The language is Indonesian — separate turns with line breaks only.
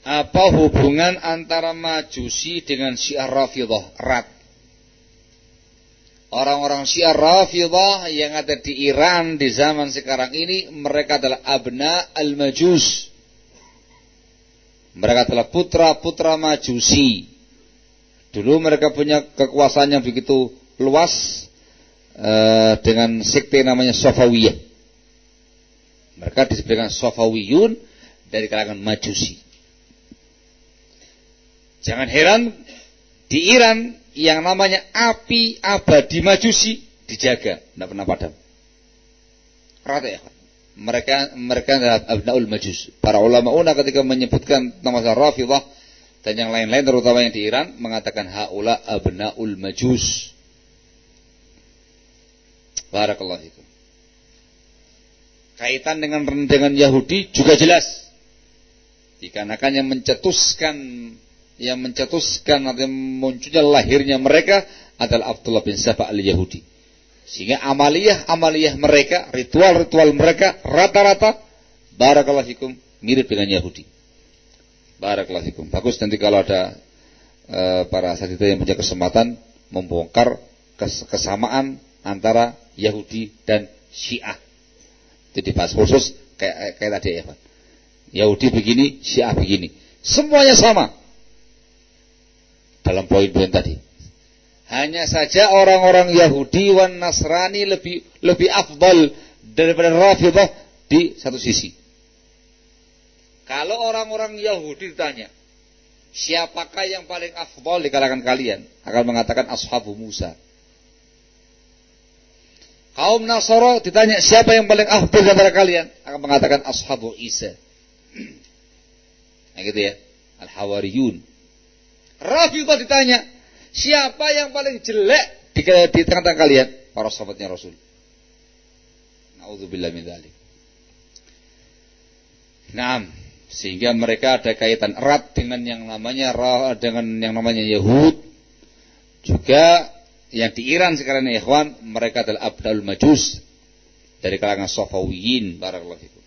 Apa hubungan antara Majusi dengan Syiah Rafidhah? Erat. Orang-orang Syiah Rafidhah yang ada di Iran di zaman sekarang ini, mereka adalah abna al-Majus. Mereka adalah putra-putra Majusi. Dulu mereka punya kekuasaan yang begitu luas dengan sekte namanya Safawiyah. Mereka disebutkan Safawiyun dari kalangan Majusi. Jangan heran di Iran yang namanya api abadi Majusi dijaga, tidak pernah padam. Rata ya. Mereka adalah abnaul Majus. Para ulama ketika menyebutkan nama Rafidhah dan yang lain-lain terutama yang di Iran mengatakan haula abnaul Majus. Barakallahu fikum. Kaitan dengan Yahudi juga jelas. Dikarenakan yang mencetuskan atau munculnya lahirnya mereka adalah Abdullah bin Saba al-Yahudi. Sehingga amaliyah mereka, ritual mereka rata-rata barakallahu fikum mirip dengan Yahudi. Barakallahu fikum. Bagus nanti kalau ada para asatidz yang punya kesempatan membongkar kesamaan antara Yahudi dan Syiah. Itu dibahas khusus kayak tadi ya, Pak. Yahudi begini, Syiah begini. Semuanya sama. Dalam poin-poin tadi. Hanya saja orang-orang Yahudi wan Nasrani lebih afdal daripada Rafidhah di satu sisi. Kalau orang-orang Yahudi ditanya, siapakah yang paling afdal di kalangan kalian? Akan mengatakan ashabu Musa. Kaum Nasara ditanya, siapa yang paling afdal di antara kalian? Akan mengatakan ashabu Isa. Nah gitu ya. Al-Hawariyun. Rafidhah ditanya, siapa yang paling jelek di tengah-tengah kalian? Para sahabatnya Rasul. Na'udzubillah min dzalik. Naam, sehingga mereka ada kaitan erat dengan yang namanya Yahud. Juga yang di Iran sekarang ya ikhwan, mereka adalah abdul Majus dari kalangan Safawiyin. Barakallahu fikum.